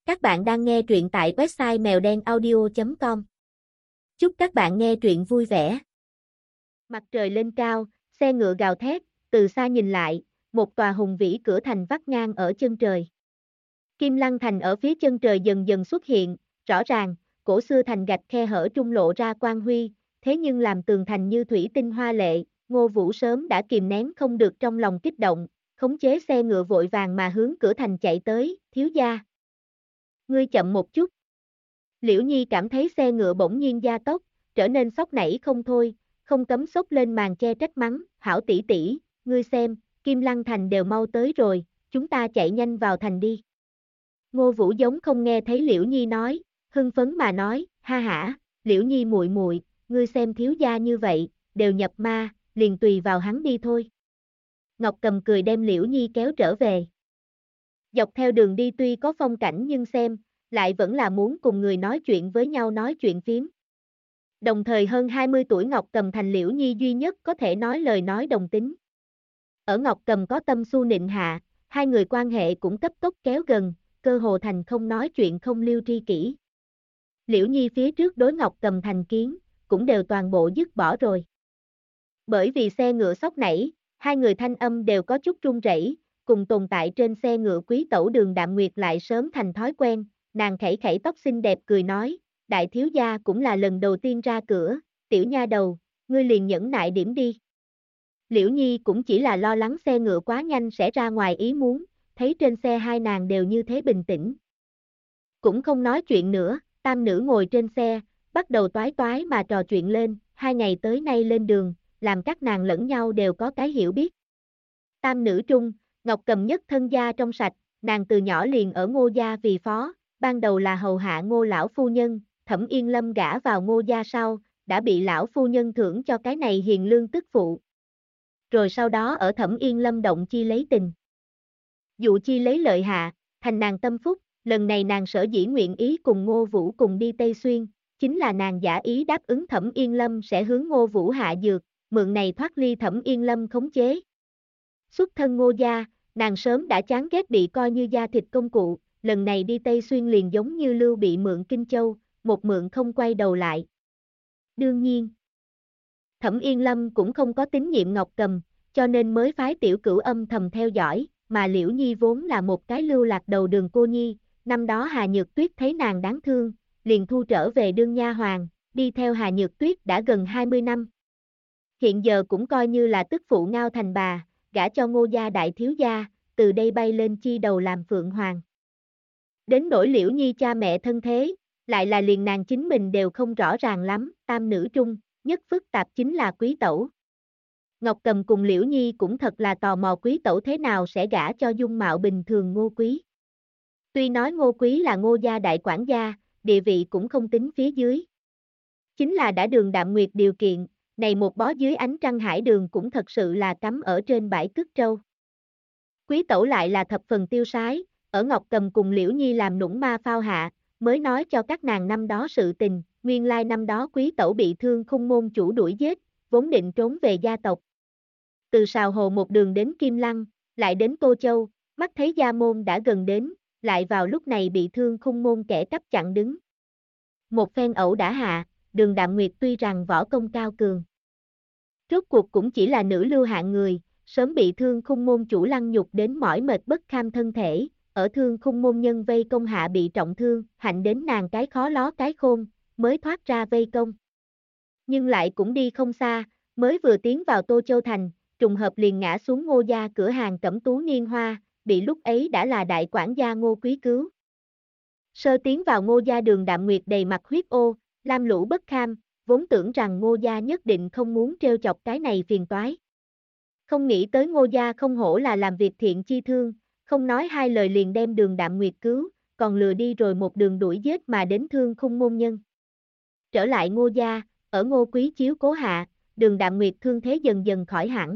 Các bạn đang nghe truyện tại website mèo đen audio.com. Chúc các bạn nghe truyện vui vẻ. Mặt trời lên cao, xe ngựa gào thét, từ xa nhìn lại, một tòa hùng vĩ cửa thành vắt ngang ở chân trời. Kim Lăng thành ở phía chân trời dần dần xuất hiện, rõ ràng, cổ xưa thành gạch khe hở trung lộ ra quang huy, thế nhưng làm tường thành như thủy tinh hoa lệ, Ngô Vũ sớm đã kìm nén không được trong lòng kích động, khống chế xe ngựa vội vàng mà hướng cửa thành chạy tới, thiếu gia. Ngươi chậm một chút. Liễu Nhi cảm thấy xe ngựa bỗng nhiên gia tốc, trở nên sốc nảy không thôi, không cấm xốc lên màn che trách mắng, hảo tỷ tỷ, ngươi xem, Kim Lăng thành đều mau tới rồi, chúng ta chạy nhanh vào thành đi. Ngô Vũ giống không nghe thấy Liễu Nhi nói, hưng phấn mà nói, ha hả, Liễu Nhi muội muội, ngươi xem thiếu gia như vậy, đều nhập ma, liền tùy vào hắn đi thôi. Ngọc Cầm cười đem Liễu Nhi kéo trở về. Dọc theo đường đi tuy có phong cảnh nhưng xem, lại vẫn là muốn cùng người nói chuyện với nhau nói chuyện phiếm. Đồng thời hơn 20 tuổi Ngọc Cầm thành Liễu Nhi duy nhất có thể nói lời nói đồng tính. Ở Ngọc Cầm có tâm su nịnh hạ, hai người quan hệ cũng cấp tốc kéo gần, cơ hồ thành không nói chuyện không lưu tri kỷ. Liễu Nhi phía trước đối Ngọc Cầm thành kiến, cũng đều toàn bộ dứt bỏ rồi. Bởi vì xe ngựa sốc nảy, hai người thanh âm đều có chút run rẩy, cùng tồn tại trên xe ngựa quý tẩu Đường Đạm Nguyệt lại sớm thành thói quen, nàng khẩy khẩy tóc xinh đẹp cười nói, đại thiếu gia cũng là lần đầu tiên ra cửa, tiểu nha đầu, ngươi liền nhẫn nại điểm đi. Liễu Nhi cũng chỉ là lo lắng xe ngựa quá nhanh sẽ ra ngoài ý muốn, thấy trên xe hai nàng đều như thế bình tĩnh. Cũng không nói chuyện nữa, tam nữ ngồi trên xe, bắt đầu toái toái mà trò chuyện lên, 2 ngày tới nay lên đường, làm các nàng lẫn nhau đều có cái hiểu biết. Tam nữ trung, Ngọc Cầm nhất thân gia trong sạch, nàng từ nhỏ liền ở Ngô gia vì phó, ban đầu là hầu hạ Ngô lão phu nhân, Thẩm Yên Lâm gả vào Ngô gia sau, đã bị lão phu nhân thưởng cho cái này hiền lương tức phụ. Rồi sau đó ở Thẩm Yên Lâm động chi lấy tình. Dụ chi lấy lợi hạ, thành nàng tâm phúc, lần này nàng sở dĩ nguyện ý cùng Ngô Vũ cùng đi Tây Xuyên, chính là nàng giả ý đáp ứng Thẩm Yên Lâm sẽ hướng Ngô Vũ hạ dược, mượn này thoát ly Thẩm Yên Lâm khống chế. Xuất thân Ngô gia, nàng sớm đã chán ghét bị coi như da thịt công cụ, lần này đi Tây Xuyên liền giống như Lưu bị mượn Kinh Châu, một mượn không quay đầu lại. Đương nhiên, Thẩm Yên Lâm cũng không có tín nhiệm Ngọc Cầm, cho nên mới phái tiểu cửu âm thầm theo dõi, mà Liễu Nhi vốn là một cái lưu lạc đầu đường cô nhi, năm đó Hà Nhược Tuyết thấy nàng đáng thương, liền thu trở về đương nha hoàn, đi theo Hà Nhược Tuyết đã gần 20 năm. Hiện giờ cũng coi như là tức phụ ngao thành bà, gả cho Ngô gia đại thiếu gia, từ đây bay lên chi đầu làm phượng hoàng. Đến nỗi Liễu Nhi cha mẹ thân thế, lại là liền nàng chính mình đều không rõ ràng lắm, tam nữ trung, nhất phức tạp chính là quý tẩu. Ngọc Cầm cùng Liễu Nhi cũng thật là tò mò quý tẩu thế nào sẽ gả cho dung mạo bình thường Ngô Quý. Tuy nói Ngô Quý là Ngô gia đại quản gia, địa vị cũng không tính phía dưới. Chính là đã Đường Đạm Nguyệt điều kiện, này một bó dưới ánh trăng hải đường cũng thật sự là cắm ở trên bãi cất trâu. Quý tẩu lại là thập phần tiêu sái, ở Ngọc Cầm cùng Liễu Nhi làm nũng ma phao hạ, mới nói cho các nàng năm đó sự tình, nguyên lai năm đó quý tẩu bị thương khung môn chủ đuổi giết, vốn định trốn về gia tộc. Từ Sào Hồ một đường đến Kim Lăng, lại đến Tô Châu, mắt thấy gia môn đã gần đến, lại vào lúc này bị thương khung môn kẻ cắp chặn đứng. Một phen ẩu đã hạ, Đường Đạm Nguyệt tuy rằng võ công cao cường, rốt cuộc cũng chỉ là nữ lưu hạng người, sớm bị thương khung môn chủ lăng nhục đến mỏi mệt bất kham thân thể, ở thương khung môn nhân vây công hạ bị trọng thương, hạnh đến nàng cái khó ló cái khôn, mới thoát ra vây công. Nhưng lại cũng đi không xa, mới vừa tiến vào Tô Châu Thành, trùng hợp liền ngã xuống Ngô gia cửa hàng Cẩm Tú Niên Hoa, bị lúc ấy đã là đại quản gia Ngô Quý cứu. Sơ tiến vào Ngô gia Đường Đạm Nguyệt đầy mặt huyết ô, lam lũ bất kham, vốn tưởng rằng Ngô gia nhất định không muốn trêu chọc cái này phiền toái. Không nghĩ tới Ngô gia không hổ là làm việc thiện chi thương, không nói hai lời liền đem Đường Đạm Nguyệt cứu, còn lừa đi rồi một đường đuổi giết mà đến thương khung môn nhân. Trở lại Ngô gia, ở Ngô Quý chiếu cố hạ, Đường Đạm Nguyệt thương thế dần dần khỏi hẳn.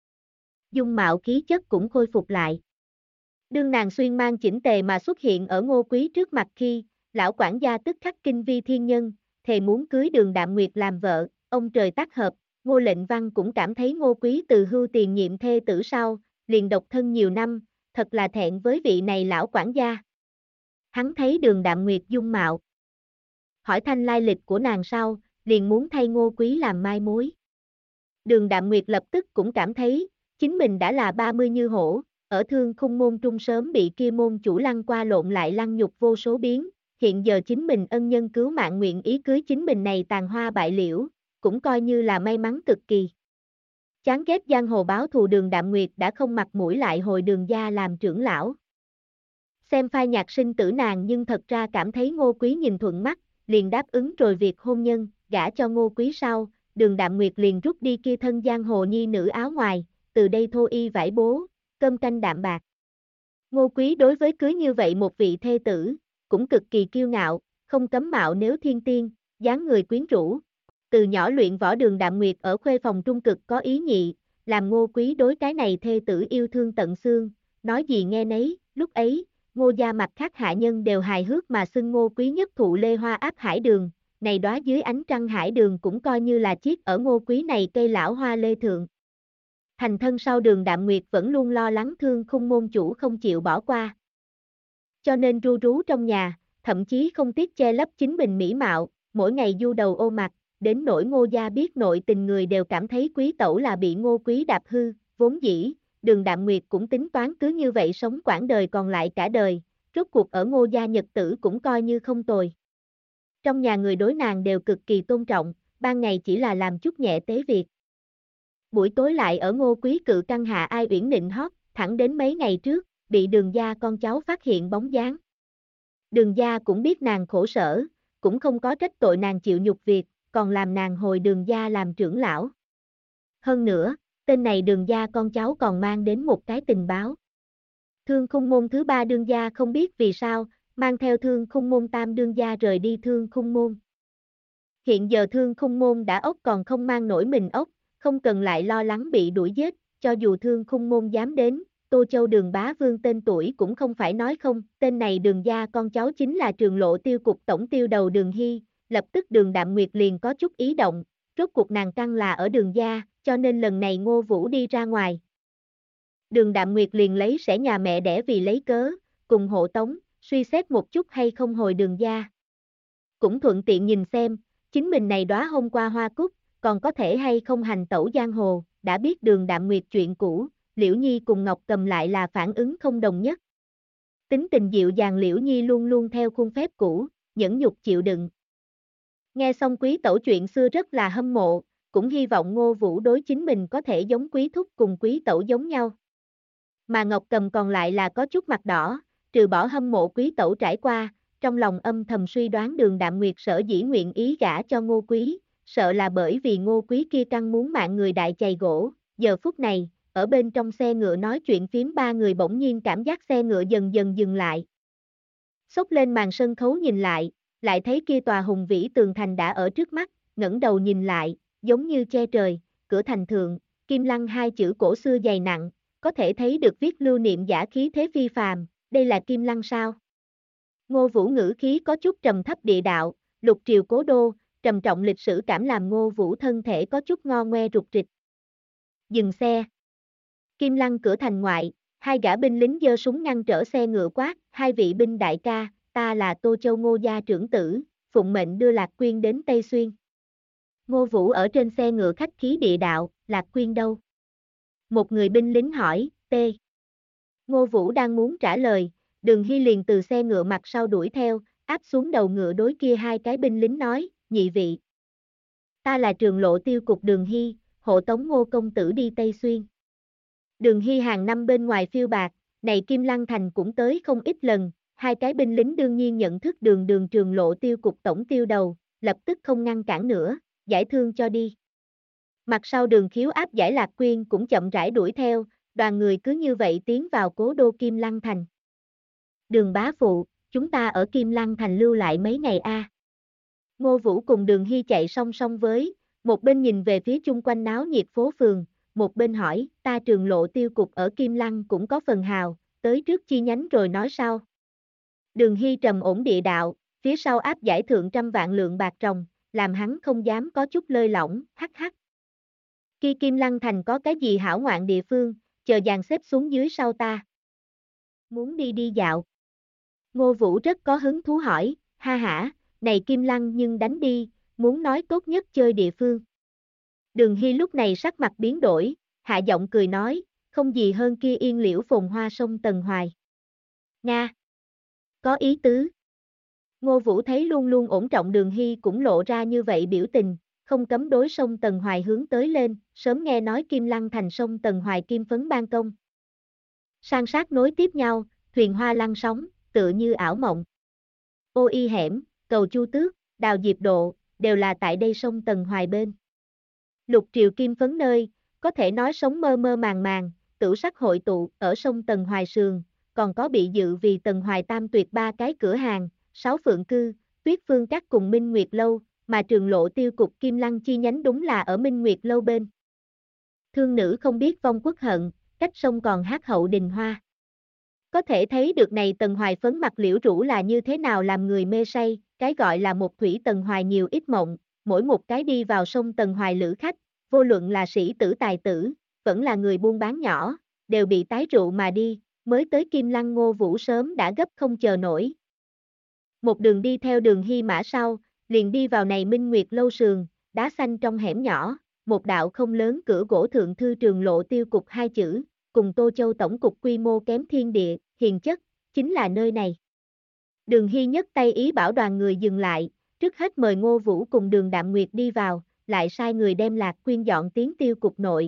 Dung mạo khí chất cũng khôi phục lại. Đương nàng xuyên mang chỉnh tề mà xuất hiện ở Ngô Quý trước mặt khi, lão quản gia tức khắc kinh vi thiên nhân, thề muốn cưới Đường Đạm Nguyệt làm vợ, ông trời tác hợp, Ngô Lệnh Văn cũng cảm thấy Ngô Quý từ hưu tiền nhiệm thê tử sau, liền độc thân nhiều năm, thật là thẹn với vị này lão quản gia. Hắn thấy Đường Đạm Nguyệt dung mạo. Hỏi thanh lai lịch của nàng sau, liền muốn thay Ngô Quý làm mai mối. Đường Đạm Nguyệt lập tức cũng cảm thấy, chính mình đã là 30 như hổ, ở Thương Khung môn trung sớm bị kia môn chủ lăng qua lộn lại lăng nhục vô số biến, hiện giờ chính mình ân nhân cứu mạng nguyện ý cưới chính mình này tàn hoa bại liễu, cũng coi như là may mắn cực kỳ. Chán ghét giang hồ báo thù Đường Đạm Nguyệt đã không mặt mũi lại hồi Đường gia làm trưởng lão. Xem phai nhạc sinh tử nàng nhưng thật ra cảm thấy Ngô Quý nhìn thuận mắt, liền đáp ứng rồi việc hôn nhân, gả cho Ngô Quý sau, Đường Đạm Nguyệt liền rút đi kia thân giang hồ nhi nữ áo ngoài, từ đây thô y vải bố, cơm canh đạm bạc. Ngô Quý đối với cưới như vậy một vị thê tử, cũng cực kỳ kiêu ngạo, không cấm mạo nếu thiên tiên, dáng người quyến rũ. Từ nhỏ luyện võ Đường Đạm Nguyệt ở khuê phòng trung cực có ý nhị, làm Ngô Quý đối cái này thê tử yêu thương tận xương, nói gì nghe nấy, lúc ấy, Ngô gia mặt khác hạ nhân đều hài hước mà xưng Ngô Quý nhất thụ lê hoa áp hải đường, này đóa dưới ánh trăng hải đường cũng coi như là chiếc ở Ngô Quý này cây lão hoa lê thượng. Thành thân sau Đường Đạm Nguyệt vẫn luôn lo lắng Thương Khung môn chủ không chịu bỏ qua. Cho nên ru rú trong nhà, thậm chí không tiếc che lấp chính mình mỹ mạo, mỗi ngày du đầu ô mặt, đến nỗi Ngô gia biết nội tình người đều cảm thấy Quý tẩu là bị Ngô Quý đạp hư, vốn dĩ, Đường Đạm Nguyệt cũng tính toán cứ như vậy sống quãng đời còn lại cả đời, rốt cuộc ở Ngô gia nhật tử cũng coi như không tồi. Trong nhà người đối nàng đều cực kỳ tôn trọng, ban ngày chỉ là làm chút nhẹ tế việc. Buổi tối lại ở Ngô Quý cự căn hạ ai uyển nịnh hót, thẳng đến mấy ngày trước, bị Đường gia con cháu phát hiện bóng dáng. Đường gia cũng biết nàng khổ sở, cũng không có trách tội nàng chịu nhục việc, còn làm nàng hồi Đường gia làm trưởng lão. Hơn nữa, tên này Đường gia con cháu còn mang đến một cái tình báo. Thương Khung môn thứ ba đương gia không biết vì sao, mang theo Thương Khung môn tam đương gia rời đi Thương Khung môn. Hiện giờ Thương Khung môn đã ốc còn không mang nổi mình ốc, không cần lại lo lắng bị đuổi giết, cho dù Thương Khung môn dám đến, Tô Châu Đường bá vương tên tuổi cũng không phải nói không, tên này Đường gia con cháu chính là Trường Lộ tiêu cục tổng tiêu đầu Đường Hy, lập tức Đường Đạm Nguyệt liền có chút ý động, rốt cuộc nàng căn là ở Đường gia, cho nên lần này Ngô Vũ đi ra ngoài. Đường Đạm Nguyệt liền lấy sẽ nhà mẹ đẻ vì lấy cớ, cùng hộ tống, suy xét một chút hay không hồi Đường gia. Cũng thuận tiện nhìn xem, chính mình này đóa hôm qua hoa cúc, còn có thể hay không hành tẩu giang hồ, đã biết Đường Đạm Nguyệt chuyện cũ, Liễu Nhi cùng Ngọc Cầm lại là phản ứng không đồng nhất. Tính tình dịu dàng Liễu Nhi luôn luôn theo khuôn phép cũ, nhẫn nhục chịu đựng. Nghe xong Quý tẩu chuyện xưa rất là hâm mộ, cũng hy vọng Ngô Vũ đối chính mình có thể giống Quý thúc cùng Quý tẩu giống nhau. Mà Ngọc Cầm còn lại là có chút mặt đỏ, trừ bỏ hâm mộ Quý tẩu trải qua, trong lòng âm thầm suy đoán Đường Đạm Nguyệt sở dĩ nguyện ý gả cho Ngô Quý, sợ là bởi vì Ngô Quý kia căng muốn mạng người đại chày gỗ, giờ phút này, ở bên trong xe ngựa nói chuyện phím ba người bỗng nhiên cảm giác xe ngựa dần dần dừng lại. Xốc lên màn sân khấu nhìn lại thấy kia tòa hùng vĩ tường thành đã ở trước mắt, ngẩng đầu nhìn lại, giống như che trời, cửa thành thượng, Kim Lăng hai chữ cổ xưa dày nặng, có thể thấy được viết lưu niệm giả khí thế phi phàm, đây là Kim Lăng sao? Ngô Vũ ngữ khí có chút trầm thấp địa đạo, lục triều cố đô, trầm trọng lịch sử cảm làm Ngô Vũ thân thể có chút ngo ngoe rụt rịch. Dừng xe. Kim Lăng cửa thành ngoại, hai gã binh lính giơ súng ngăn trở xe ngựa quát, hai vị binh đại ca, ta là Tô Châu Ngô gia trưởng tử, phụng mệnh đưa Lạc Quyên đến Tây Xuyên. Ngô Vũ ở trên xe ngựa khách khí địa đạo, Lạc Quyên đâu? Một người binh lính hỏi, T. Ngô Vũ đang muốn trả lời, Đường Hy liền từ xe ngựa mặt sau đuổi theo, áp xuống đầu ngựa đối kia hai cái binh lính nói, nhị vị. Ta là Trường Lộ tiêu cục Đường Hy, hộ tống Ngô công tử đi Tây Xuyên. Đường Hy hàng năm bên ngoài phiêu bạc, này Kim Lăng Thành cũng tới không ít lần, hai cái binh lính đương nhiên nhận thức đường Trường Lộ tiêu cục tổng tiêu đầu, lập tức không ngăn cản nữa, giải thương cho đi. Mặt sau Đường Khiếu áp giải Lạc Quyên cũng chậm rãi đuổi theo, đoàn người cứ như vậy tiến vào cố đô Kim Lăng Thành. Đường bá phụ, chúng ta ở Kim Lăng Thành lưu lại mấy ngày a. Ngô Vũ cùng Đường Hy chạy song song với, một bên nhìn về phía chung quanh náo nhiệt phố phường, một bên hỏi, ta Trường Lộ tiêu cục ở Kim Lăng cũng có phần hào, tới trước chi nhánh rồi nói sau. Đường Hy trầm ổn địa đạo, phía sau áp giải thượng trăm vạn lượng bạc ròng, làm hắn không dám có chút lơi lỏng, hắc hắc. Kia Kim Lăng Thành có cái gì hảo ngoạn địa phương, chờ dàn xếp xuống dưới sau ta. Muốn đi đi dạo. Ngô Vũ rất có hứng thú hỏi, ha hả, này Kim Lăng nhưng đánh đi, muốn nói tốt nhất chơi địa phương. Đường Hy lúc này sắc mặt biến đổi, hạ giọng cười nói, không gì hơn kia yên liễu phồn hoa sông Tần Hoài. Nga. Có ý tứ. Ngô Vũ thấy luôn luôn ổn trọng Đường Hy cũng lộ ra như vậy biểu tình, không cấm đối sông Tần Hoài hướng tới lên, sớm nghe nói Kim Lăng thành sông Tần Hoài kim phấn ban công. San sát nối tiếp nhau, thuyền hoa lăn sóng, tựa như ảo mộng. Ô Y Hẻm, cầu Chu Tước, đào Diệp Độ, đều là tại đây sông Tần Hoài bên. Lục triều kim phấn nơi, có thể nói sống mơ mơ màng màng, tửu sắc hội tụ ở sông Tần Hoài sườn, còn có bị dự vì Tần Hoài Tam Tuyệt 3 cái cửa hàng, 6 phượng cư, Tuyết Phương Các cùng Minh Nguyệt Lâu, mà trường lộ tiêu cục Kim Lăng chi nhánh đúng là ở Minh Nguyệt Lâu bên. Thương nữ không biết vong quốc hận, cách sông còn hát hậu đình hoa. Có thể thấy được này Tần Hoài phấn mặt liễu rũ là như thế nào làm người mê say, cái gọi là một thủy Tần Hoài nhiều ít mộng, mỗi một cái đi vào sông Tần Hoài lữ khách, vô luận là sĩ tử tài tử, vẫn là người buôn bán nhỏ, đều bị tái rượu mà đi, mới tới Kim Lăng Ngô Vũ sớm đã gấp không chờ nổi. Một đường đi theo Đường Hy mã sau, liền đi vào này Minh Nguyệt Lâu sườn, đá xanh trong hẻm nhỏ, một đạo không lớn cửa gỗ thượng thư trường lộ tiêu cục 2 chữ, cùng Tô Châu tổng cục quy mô kém thiên địa, hiền chất, chính là nơi này. Đường Hy nhất tay ý bảo đoàn người dừng lại, trước hết mời Ngô Vũ cùng Đường Đạm Nguyệt đi vào, lại sai người đem Lạc Quyên dọn tiến tiêu cục nội.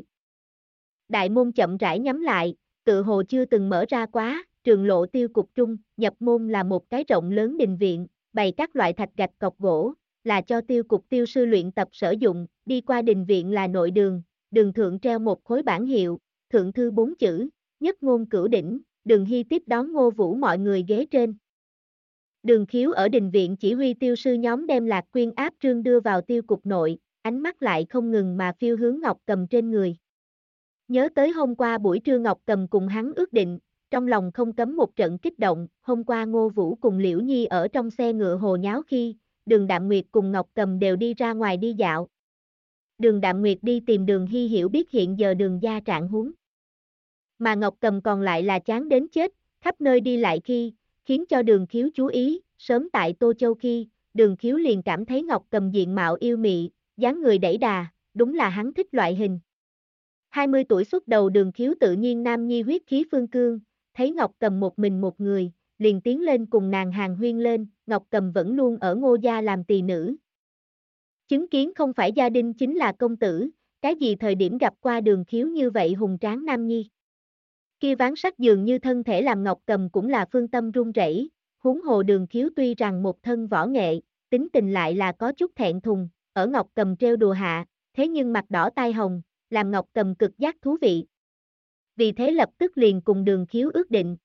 Đại môn chậm rãi nhắm lại, tự hồ chưa từng mở ra quá, trường lộ tiêu cục trung, nhập môn là một cái rộng lớn đình viện, bày các loại thạch gạch cọc gỗ, là cho tiêu cục tiêu sư luyện tập sử dụng, đi qua đình viện là nội đường, đường thượng treo một khối bảng hiệu, thượng thư 4 chữ, nhất ngôn cửu đỉnh, Đường Hy tiếp đón Ngô Vũ mọi người ghế trên. Đường Khiếu ở đình viện chỉ huy tiêu sư nhóm đem Lạc Quyên áp trương đưa vào tiêu cục nội, ánh mắt lại không ngừng mà phiêu hướng Ngọc Cầm trên người. Nhớ tới hôm qua buổi trưa Ngọc Cầm cùng hắn ước định, trong lòng không cấm một trận kích động, hôm qua Ngô Vũ cùng Liễu Nhi ở trong xe ngựa hồ nháo khi, Đường Đạm Nguyệt cùng Ngọc Cầm đều đi ra ngoài đi dạo. Đường Đạm Nguyệt đi tìm Đường Hy hiểu biết hiện giờ Đường gia trạng huống. Mà Ngọc Cầm còn lại là chán đến chết, khắp nơi đi lại khi, khiến cho Đường Khiếu chú ý, sớm tại Tô Châu khi, Đường Khiếu liền cảm thấy Ngọc Cầm diện mạo yêu mị, dáng người đẩy đà, đúng là hắn thích loại hình. 20 tuổi xuất đầu Đường Khiếu tự nhiên nam nhi huyết khí phương cương, thấy Ngọc Cầm một mình một người, liền tiến lên cùng nàng hàng huyên lên, Ngọc Cầm vẫn luôn ở Ngô gia làm tỳ nữ. Chứng kiến không phải gia đình chính là công tử, cái gì thời điểm gặp qua Đường Khiếu như vậy hùng tráng nam nhi. Kia ván sắt dường như thân thể làm Ngọc Cầm cũng là phương tâm run rẩy, huống hồ Đường Khiếu tuy rằng một thân võ nghệ, tính tình lại là có chút thẹn thùng, ở Ngọc Cầm trêu đùa hạ, thế nhưng mặt đỏ tai hồng, làm Ngọc Cầm cực giác thú vị. Vì thế lập tức liền cùng Đường Khiếu ước định.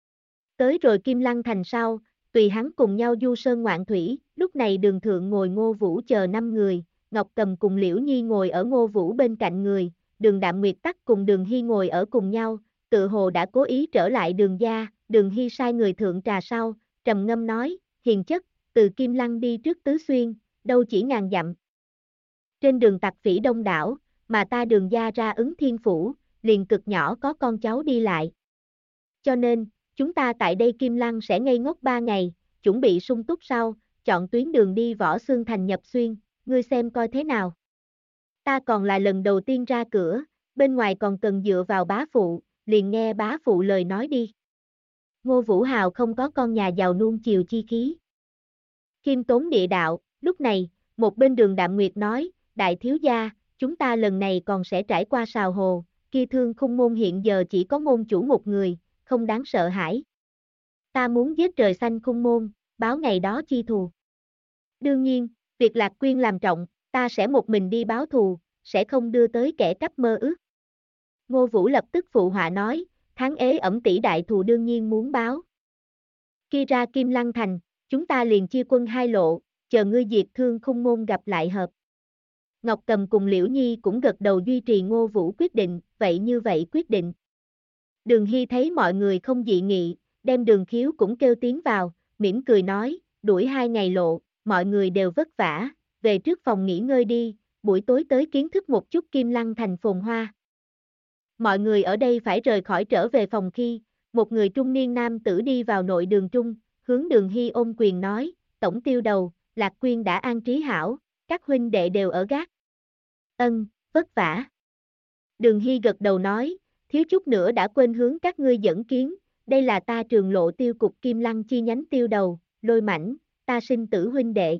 Tới rồi Kim Lăng thành sau, tùy hắn cùng nhau du sơn ngoạn thủy, lúc này Đường thượng ngồi Ngô Vũ chờ 5 người, Ngọc Cầm cùng Liễu Nhi ngồi ở Ngô Vũ bên cạnh người, Đường Đạm Nguyệt tắc cùng Đường Hy ngồi ở cùng nhau, tự hồ đã cố ý trở lại Đường gia, Đường Hy sai người thượng trà sau, trầm ngâm nói, hiền chất, từ Kim Lăng đi trước Tứ Xuyên, đâu chỉ ngàn dặm. Trên đường tặc phỉ đông đảo, mà ta Đường gia ra ứng thiên phủ, liền cực nhỏ có con cháu đi lại. Cho nên, chúng ta tại đây Kim Lăng sẽ ngây ngốc 3 ngày, chuẩn bị sung túc sau, chọn tuyến đường đi Võ Xương thành nhập xuyên, ngươi xem coi thế nào. Ta còn là lần đầu tiên ra cửa, bên ngoài còn cần dựa vào bá phụ, liền nghe bá phụ lời nói đi. Ngô Vũ Hào không có con nhà giàu nuông chiều chi khí. Khiêm tốn địa đạo, lúc này, một bên Đường Đạm Nguyệt nói, đại thiếu gia, chúng ta lần này còn sẽ trải qua Sào Hồ, kia Thương Khung môn hiện giờ chỉ có môn chủ một người, không đáng sợ hãi. Ta muốn giết trời xanh Khung môn, báo ngày đó chi thù. Đương nhiên, việc Lạc Quyên làm trọng, ta sẽ một mình đi báo thù, sẽ không đưa tới kẻ cắp mơ ước. Ngô Vũ lập tức phụ họa nói, tháng ế ẩm tỷ đại thù đương nhiên muốn báo. Khi ra Kim Lăng thành, chúng ta liền chia quân 2 lộ, chờ ngươi diệt Thương Khung môn gặp lại hợp. Ngọc Cầm cùng Liễu Nhi cũng gật đầu duy trì Ngô Vũ quyết định, vậy như vậy quyết định. Đường Hy thấy mọi người không dị nghị, đem Đường Khiếu cũng kêu tiến vào, mỉm cười nói, đuổi 2 ngày lộ, mọi người đều vất vả, về trước phòng nghỉ ngơi đi, buổi tối tới kiến thức một chút Kim Lăng thành phồn hoa. Mọi người ở đây phải rời khỏi trở về phòng khi, một người trung niên nam tử đi vào nội đường trung, hướng Đường Hy ôm quyền nói, tổng tiêu đầu, Lạc Quyên đã an trí hảo, các huynh đệ đều ở gác. Ân, vất vả. Đường Hy gật đầu nói, thiếu chút nữa đã quên hướng các ngươi dẫn kiến, đây là ta Trường Lộ Tiêu cục Kim Lăng chi nhánh tiêu đầu, Lôi Mãnh, ta sinh tử huynh đệ.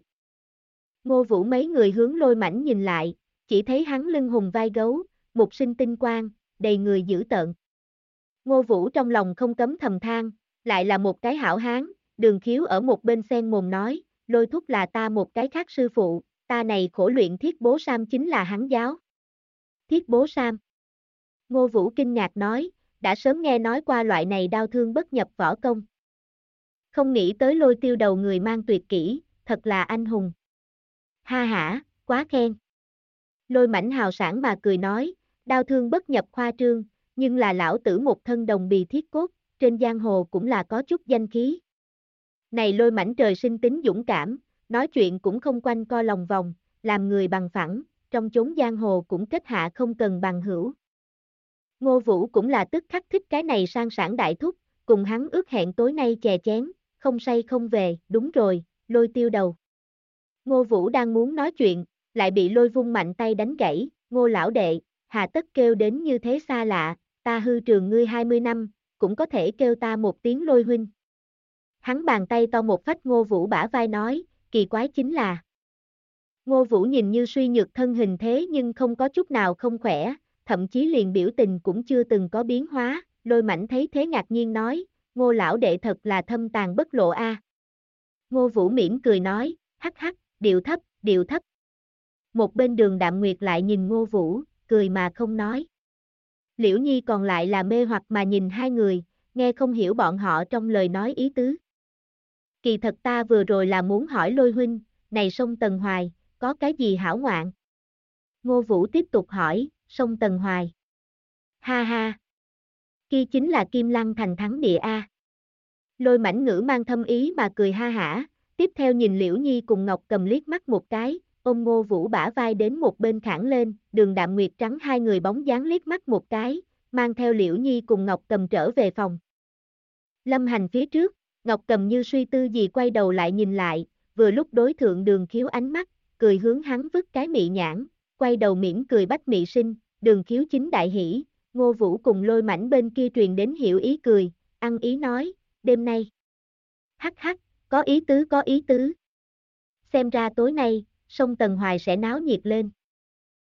Ngô Vũ mấy người hướng Lôi Mãnh nhìn lại, chỉ thấy hắn lưng hùng vai gấu, một sinh tinh quang, đầy người dữ tợn. Ngô Vũ trong lòng không cấm thầm than, lại là một cái hảo hán, Đường Khiếu ở một bên xen mồm nói, Lôi thúc là ta một cái khác sư phụ, ta này khổ luyện Thiết Bố Sam chính là hắn giáo. Thiết Bố Sam. Ngô Vũ kinh ngạc nói, đã sớm nghe nói qua loại này đao thương bất nhập võ công. Không nghĩ tới Lôi tiêu đầu người mang tuyệt kỹ, thật là anh hùng. Ha hả, quá khen. Lôi Mãnh hào sảng mà cười nói, đao thương bất nhập khoa trương, nhưng là lão tử một thân đồng bì thiết cốt, trên giang hồ cũng là có chút danh khí. Này Lôi Mãnh trời sinh tính dũng cảm, nói chuyện cũng không quanh co lòng vòng, làm người bằng phẳng, trong chốn giang hồ cũng kết hạ không cần bằng hữu. Ngô Vũ cũng là tức khắc thích cái này sang sảng đại thúc, cùng hắn ước hẹn tối nay chè chén, không say không về, đúng rồi, Lôi tiêu đầu. Ngô Vũ đang muốn nói chuyện, lại bị Lôi vung mạnh tay đánh gãy, Ngô lão đệ, hà tất kêu đến như thế xa lạ, ta hư trường ngươi 20 năm, cũng có thể kêu ta một tiếng Lôi huynh. Hắn bàn tay to một phách Ngô Vũ bả vai nói, kỳ quái chính là. Ngô Vũ nhìn như suy nhược thân hình thế nhưng không có chút nào không khỏe, thậm chí liền biểu tình cũng chưa từng có biến hóa, Lôi Mãnh thấy thế ngạc nhiên nói, Ngô lão đệ thật là thâm tàn bất lộ a. Ngô Vũ mỉm cười nói, hắc hắc, điệu thấp, điệu thấp. Một bên Đường Đạm Nguyệt lại nhìn Ngô Vũ, cười mà không nói. Liễu Nhi còn lại là mê hoặc mà nhìn hai người, nghe không hiểu bọn họ trong lời nói ý tứ. Kỳ thật ta vừa rồi là muốn hỏi Lôi huynh, này sông Tần Hoài, có cái gì hảo ngoạn? Ngô Vũ tiếp tục hỏi, sông Tần Hoài. Ha ha. Kia chính là Kim Lăng thành thắng địa A. Lôi Mãnh ngữ mang thâm ý mà cười ha hả, tiếp theo nhìn Liễu Nhi cùng Ngọc Cầm liếc mắt một cái, ôm Ngô Vũ bả vai đến một bên khẳng lên, Đường Đạm Nguyệt trắng hai người bóng dáng liếc mắt một cái, mang theo Liễu Nhi cùng Ngọc Cầm trở về phòng. Lâm Hành phía trước, Ngọc Cầm như suy tư gì quay đầu lại nhìn lại, vừa lúc đối thượng Đường Khiếu ánh mắt, cười hướng hắn vứt cái mị nhãn, quay đầu mỉm cười bách mị sinh, Đường Khiếu chính đại hỉ, Ngô Vũ cùng Lôi Mãnh bên kia truyền đến hiểu ý cười, ăn ý nói, đêm nay. Hắc hắc, có ý tứ có ý tứ. Xem ra tối nay, sông Tần Hoài sẽ náo nhiệt lên.